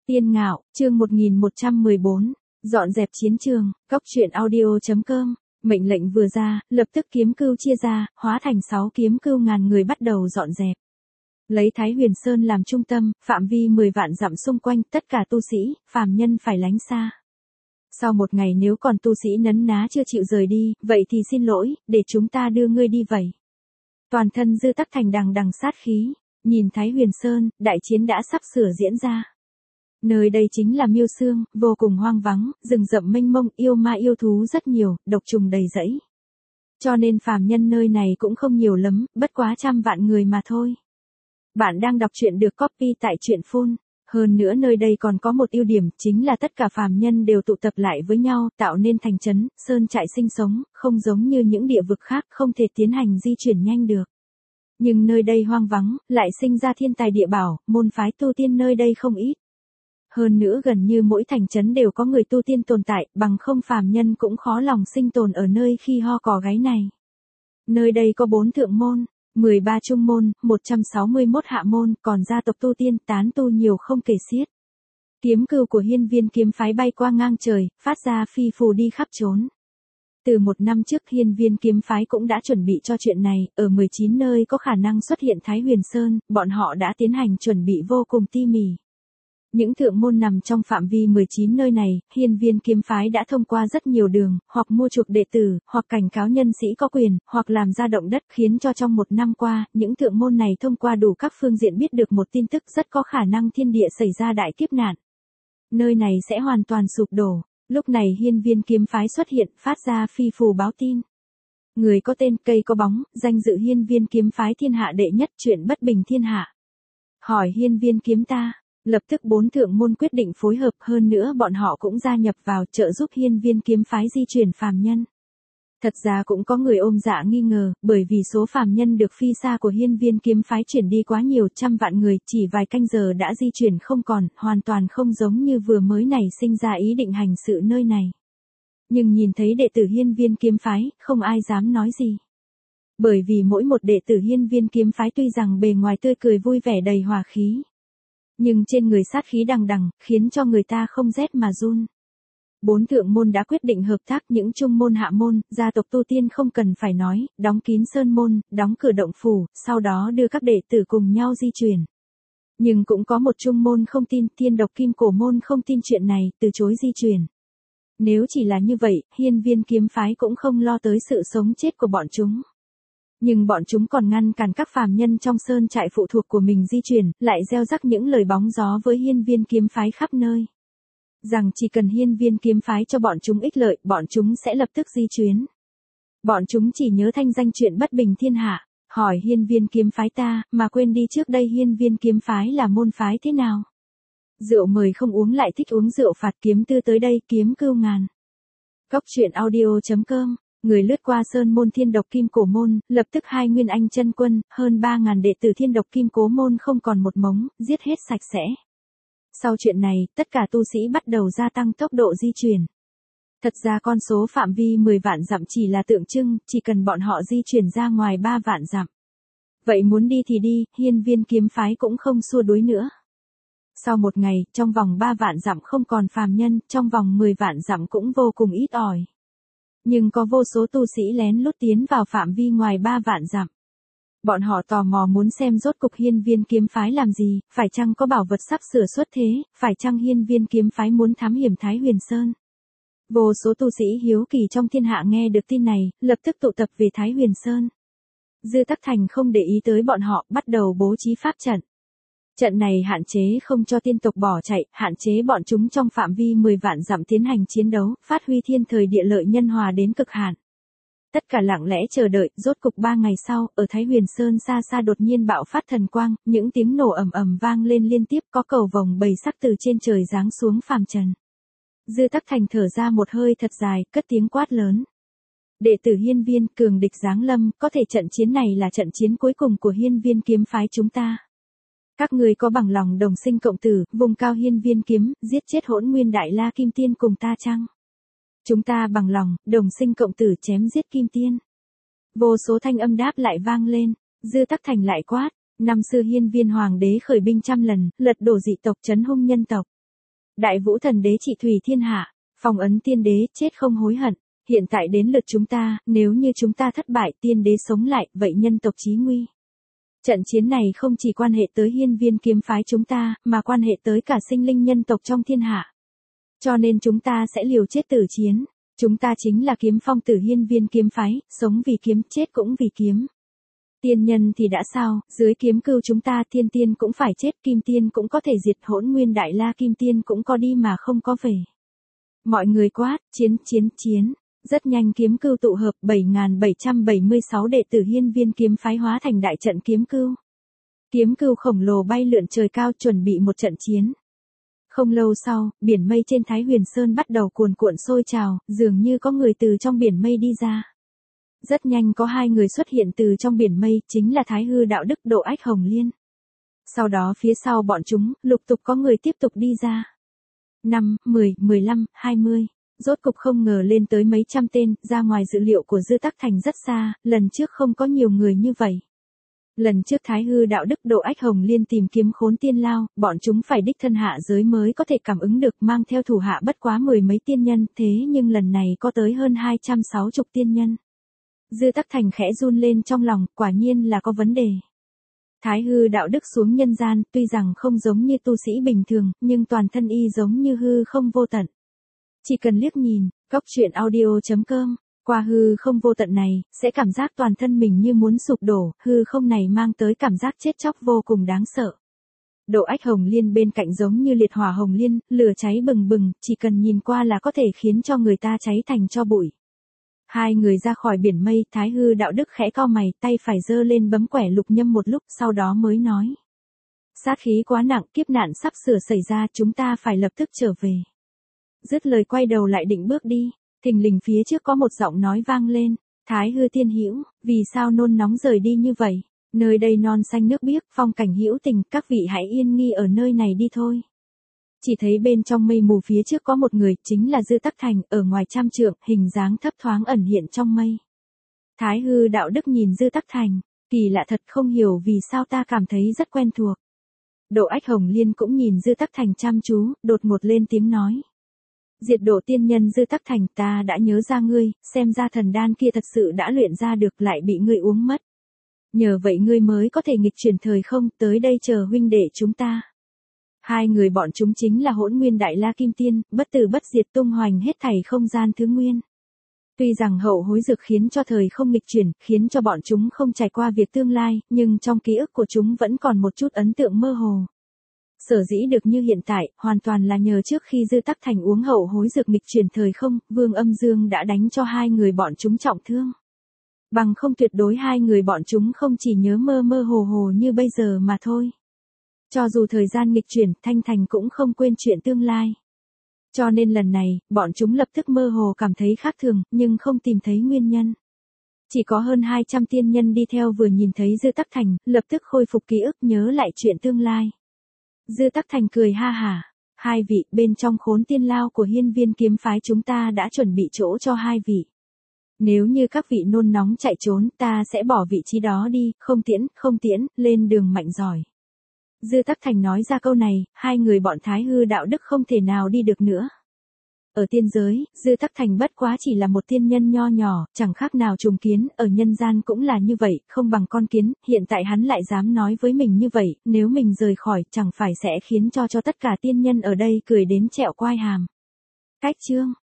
Tiên Ngạo, chương 1114, dọn dẹp chiến trường, Cốc truyện audio.com, mệnh lệnh vừa ra, lập tức kiếm cưu chia ra, hóa thành 6 kiếm cưu ngàn người bắt đầu dọn dẹp. Lấy Thái Huyền Sơn làm trung tâm, phạm vi 10 vạn dặm xung quanh, tất cả tu sĩ, phàm nhân phải lánh xa. Sau một ngày nếu còn tu sĩ nấn ná chưa chịu rời đi, vậy thì xin lỗi, để chúng ta đưa ngươi đi vậy. Toàn thân Dư Tắc Thành đằng đằng sát khí, nhìn Thái Huyền Sơn, đại chiến đã sắp sửa diễn ra. Nơi đây chính là Miêu Xương, vô cùng hoang vắng, rừng rậm mênh mông, yêu ma yêu thú rất nhiều, độc trùng đầy rẫy. Cho nên phàm nhân nơi này cũng không nhiều lắm, bất quá trăm vạn người mà thôi. Bạn đang đọc truyện được copy tại truyện Phun. Hơn nữa nơi đây còn có một ưu điểm, chính là tất cả phàm nhân đều tụ tập lại với nhau, tạo nên thành trấn, sơn trại sinh sống, không giống như những địa vực khác không thể tiến hành di chuyển nhanh được. Nhưng nơi đây hoang vắng, lại sinh ra thiên tài địa bảo, môn phái tu tiên nơi đây không ít. Hơn nữa gần như mỗi thành trấn đều có người tu tiên tồn tại, bằng không phàm nhân cũng khó lòng sinh tồn ở nơi khi ho cò gáy này. Nơi đây có 4 thượng môn, 13 trung môn, 161 hạ môn, còn gia tộc tu tiên tán tu nhiều không kể xiết. Kiếm cưu của Hiên Viên kiếm phái bay qua ngang trời, phát ra phi phù đi khắp trốn. Từ 1 năm trước Hiên Viên kiếm phái cũng đã chuẩn bị cho chuyện này, ở 19 nơi có khả năng xuất hiện Thái Huyền Sơn, bọn họ đã tiến hành chuẩn bị vô cùng tỉ mỉ. Những thượng môn nằm trong phạm vi 19 nơi này, Hiên Viên kiếm phái đã thông qua rất nhiều đường, hoặc mua chuộc đệ tử, hoặc cảnh cáo nhân sĩ có quyền, hoặc làm ra động đất, khiến cho trong 1 năm qua, những thượng môn này thông qua đủ các phương diện biết được một tin tức rất có khả năng thiên địa xảy ra đại kiếp nạn. Nơi này sẽ hoàn toàn sụp đổ. Lúc này Hiên Viên kiếm phái xuất hiện, phát ra phi phù báo tin. Người có tên, cây có bóng, danh dự Hiên Viên kiếm phái thiên hạ đệ nhất, chuyện bất bình thiên hạ. Hỏi Hiên Viên kiếm ta. Lập tức 4 thượng môn quyết định phối hợp, hơn nữa bọn họ cũng gia nhập vào trợ giúp Hiên Viên kiếm phái di chuyển phàm nhân. Thật ra cũng có người ôm dạ nghi ngờ, bởi vì số phàm nhân được phi xa của Hiên Viên kiếm phái chuyển đi quá nhiều, trăm vạn người, chỉ vài canh giờ đã di chuyển không còn, hoàn toàn không giống như vừa mới nảy sinh ra ý định hành sự nơi này. Nhưng nhìn thấy đệ tử Hiên Viên kiếm phái, không ai dám nói gì. Bởi vì mỗi một đệ tử Hiên Viên kiếm phái tuy rằng bề ngoài tươi cười vui vẻ đầy hòa khí, nhưng trên người sát khí đằng đằng, khiến cho người ta không rét mà run. 4 thượng môn đã quyết định hợp tác, những trung môn hạ môn, gia tộc tu tiên không cần phải nói, đóng kín sơn môn, đóng cửa động phủ, sau đó đưa các đệ tử cùng nhau di chuyển. Nhưng cũng có một trung môn không tin, Thiên Độc Kim Cổ môn không tin chuyện này, từ chối di chuyển. Nếu chỉ là như vậy, Hiên Viên kiếm phái cũng không lo tới sự sống chết của bọn chúng. Nhưng bọn chúng còn ngăn cản các phàm nhân trong sơn trại phụ thuộc của mình di chuyển, lại gieo rắc những lời bóng gió với Hiên Viên kiếm phái khắp nơi. Rằng chỉ cần Hiên Viên kiếm phái cho bọn chúng ích lợi, bọn chúng sẽ lập tức di chuyến. Bọn chúng chỉ nhớ thanh danh chuyện bất bình thiên hạ, hỏi Hiên Viên kiếm phái ta, mà quên đi trước đây Hiên Viên kiếm phái là môn phái thế nào. Rượu mời không uống lại thích uống rượu phạt, kiếm tư tới đây, kiếm cưu ngàn. Cốc truyện audio.com. Người lướt qua sơn môn Thiên Độc Kim Cổ môn, lập tức 2 nguyên anh chân quân, hơn 3.000 đệ tử Thiên Độc Kim Cố môn không còn một mống, giết hết sạch sẽ. Sau chuyện này, tất cả tu sĩ bắt đầu gia tăng tốc độ di chuyển. Thật ra con số phạm vi 10 vạn dặm chỉ là tượng trưng, chỉ cần bọn họ di chuyển ra ngoài 3 vạn dặm. Vậy muốn đi thì đi, Hiên Viên kiếm phái cũng không xua đuổi nữa. Sau một ngày, trong vòng 3 vạn dặm không còn phàm nhân, trong vòng 10 vạn dặm cũng vô cùng ít ỏi. Nhưng có vô số tu sĩ lén lút tiến vào phạm vi ngoài 3 vạn dặm. Bọn họ tò mò muốn xem rốt cục Hiên Viên kiếm phái làm gì, phải chăng có bảo vật sắp sửa xuất thế, phải chăng Hiên Viên kiếm phái muốn thám hiểm Thái Huyền Sơn. Vô số tu sĩ hiếu kỳ trong thiên hạ nghe được tin này, lập tức tụ tập về Thái Huyền Sơn. Dư Tắc Thành không để ý tới bọn họ, bắt đầu bố trí pháp trận. Trận này hạn chế không cho tiên tộc bỏ chạy, hạn chế bọn chúng trong phạm vi 10 vạn dặm tiến hành chiến đấu, phát huy thiên thời địa lợi nhân hòa đến cực hạn. Tất cả lặng lẽ chờ đợi, rốt cục 3 ngày sau, ở Thái Huyền Sơn xa xa đột nhiên bạo phát thần quang, những tiếng nổ ầm ầm vang lên liên tiếp, có cầu vồng bầy sắc từ trên trời giáng xuống phàm trần. Dư Tắc Thành thở ra một hơi thật dài, cất tiếng quát lớn. Đệ tử Hiên Viên, cường địch giáng lâm, có thể trận chiến này là trận chiến cuối cùng của Hiên Viên kiếm phái chúng ta. Các người có bằng lòng đồng sinh cộng tử, vùng cao Hiên Viên kiếm, giết chết Hỗn Nguyên Đại La Kim Tiên cùng ta chăng? Chúng ta bằng lòng, đồng sinh cộng tử chém giết Kim Tiên. Vô số thanh âm đáp lại vang lên, Dư Tắc Thành lại quát, năm xưa Hiên Viên hoàng đế khởi binh trăm lần, lật đổ dị tộc, trấn hung nhân tộc. Đại vũ thần đế trị thủy thiên hạ, phong ấn tiên đế, chết không hối hận. Hiện tại đến lượt chúng ta, nếu như chúng ta thất bại tiên đế sống lại, vậy nhân tộc chí nguy. Trận chiến này không chỉ quan hệ tới hiên viên kiếm phái chúng ta, mà quan hệ tới cả sinh linh nhân tộc trong thiên hạ. Cho nên chúng ta sẽ liều chết tử chiến. Chúng ta chính là kiếm phong tử hiên viên kiếm phái, sống vì kiếm, chết cũng vì kiếm. Tiên nhân thì đã sao, dưới kiếm cưu chúng ta thiên tiên cũng phải chết, kim tiên cũng có thể diệt, hỗn nguyên đại la kim tiên cũng có đi mà không có về. Mọi người quát, chiến chiến chiến. Rất nhanh kiếm cưu tụ hợp 7.776 đệ tử hiên viên kiếm phái hóa thành đại trận kiếm cưu. Kiếm cưu khổng lồ bay lượn trời cao chuẩn bị một trận chiến. Không lâu sau, biển mây trên Thái Huyền Sơn bắt đầu cuồn cuộn sôi trào, dường như có người từ trong biển mây đi ra. Rất nhanh có hai người xuất hiện từ trong biển mây, chính là Thái Hư Đạo Đức Độ Ách Hồng Liên. Sau đó phía sau bọn chúng, lục tục có người tiếp tục đi ra. 5, 10, 15, 20. Rốt cục không ngờ lên tới mấy trăm tên, ra ngoài dự liệu của Dư Tắc Thành rất xa, lần trước không có nhiều người như vậy. Lần trước Thái Hư Đạo Đức Độ Ách Hồng Liên tìm kiếm Khốn Tiên Lao, bọn chúng phải đích thân hạ giới mới có thể cảm ứng được, mang theo thủ hạ bất quá 10 mấy tiên nhân, thế nhưng lần này có tới hơn 260 tiên nhân. Dư Tắc Thành khẽ run lên trong lòng, quả nhiên là có vấn đề. Thái Hư Đạo Đức xuống nhân gian, tuy rằng không giống như tu sĩ bình thường, nhưng toàn thân y giống như hư không vô tận. Chỉ cần liếc nhìn, goctruyện.audio.com, qua hư không vô tận này, sẽ cảm giác toàn thân mình như muốn sụp đổ, hư không này mang tới cảm giác chết chóc vô cùng đáng sợ. Độ Ách Hồng Liên bên cạnh giống như liệt hỏa hồng liên, lửa cháy bừng bừng, chỉ cần nhìn qua là có thể khiến cho người ta cháy thành tro bụi. Hai người ra khỏi biển mây, Thái Hư Đạo Đức khẽ cau mày, tay phải giơ lên bấm quẻ lục nhâm một lúc, sau đó mới nói. Sát khí quá nặng, kiếp nạn sắp sửa xảy ra, chúng ta phải lập tức trở về. Dứt lời quay đầu lại định bước đi, thình lình phía trước có một giọng nói vang lên. Thái Hư tiên hữu, vì sao nôn nóng rời đi như vậy? Nơi đây non xanh nước biếc, phong cảnh hữu tình, các vị hãy yên nghi ở nơi này đi thôi. Chỉ thấy bên trong mây mù phía trước có một người, chính là Dư Tắc Thành, ở ngoài trăm trượng, hình dáng thấp thoáng ẩn hiện trong mây. Thái Hư Đạo Đức nhìn Dư Tắc Thành, kỳ lạ thật, không hiểu vì sao ta cảm thấy rất quen thuộc. Độ Ách Hồng Liên cũng nhìn Dư Tắc Thành chăm chú, đột ngột lên tiếng nói. Diệt độ tiên nhân Dư Tắc Thành, ta đã nhớ ra ngươi, xem ra thần đan kia thật sự đã luyện ra được, lại bị ngươi uống mất. Nhờ vậy ngươi mới có thể nghịch chuyển thời không, tới đây chờ huynh đệ chúng ta. Hai người bọn chúng chính là Hỗn Nguyên Đại La Kim Tiên, bất tử bất diệt, tung hoành hết thảy không gian thứ nguyên. Tuy rằng hậu hối dược khiến cho thời không nghịch chuyển, khiến cho bọn chúng không trải qua việc tương lai, nhưng trong ký ức của chúng vẫn còn một chút ấn tượng mơ hồ. Sở dĩ được như hiện tại, hoàn toàn là nhờ trước khi Dư Tắc Thành uống hậu hối dược nghịch chuyển thời không, Vương Âm Dương đã đánh cho hai người bọn chúng trọng thương. Bằng không tuyệt đối hai người bọn chúng không chỉ nhớ mơ mơ hồ hồ như bây giờ mà thôi. Cho dù thời gian nghịch chuyển, Thanh Thành cũng không quên chuyện tương lai. Cho nên lần này, bọn chúng lập tức mơ hồ cảm thấy khác thường, nhưng không tìm thấy nguyên nhân. Chỉ có hơn 200 tiên nhân đi theo vừa nhìn thấy Dư Tắc Thành, lập tức khôi phục ký ức, nhớ lại chuyện tương lai. Dư Tắc Thành cười ha hả. Hai vị, bên trong Khốn Tiên Lao của hiên viên kiếm phái chúng ta đã chuẩn bị chỗ cho hai vị. Nếu như các vị nôn nóng chạy trốn, ta sẽ bỏ vị trí đó đi, không tiễn, lên đường mạnh giỏi. Dư Tắc Thành nói ra câu này, hai người bọn Thái Hư Đạo Đức không thể nào đi được nữa. Ở tiên giới, Dư Tắc Thành bất quá chỉ là một tiên nhân nho nhỏ, chẳng khác nào trùng kiến, ở nhân gian cũng là như vậy, không bằng con kiến, hiện tại hắn lại dám nói với mình như vậy, nếu mình rời khỏi, chẳng phải sẽ khiến cho tất cả tiên nhân ở đây cười đến trẹo quai hàm. Cách chương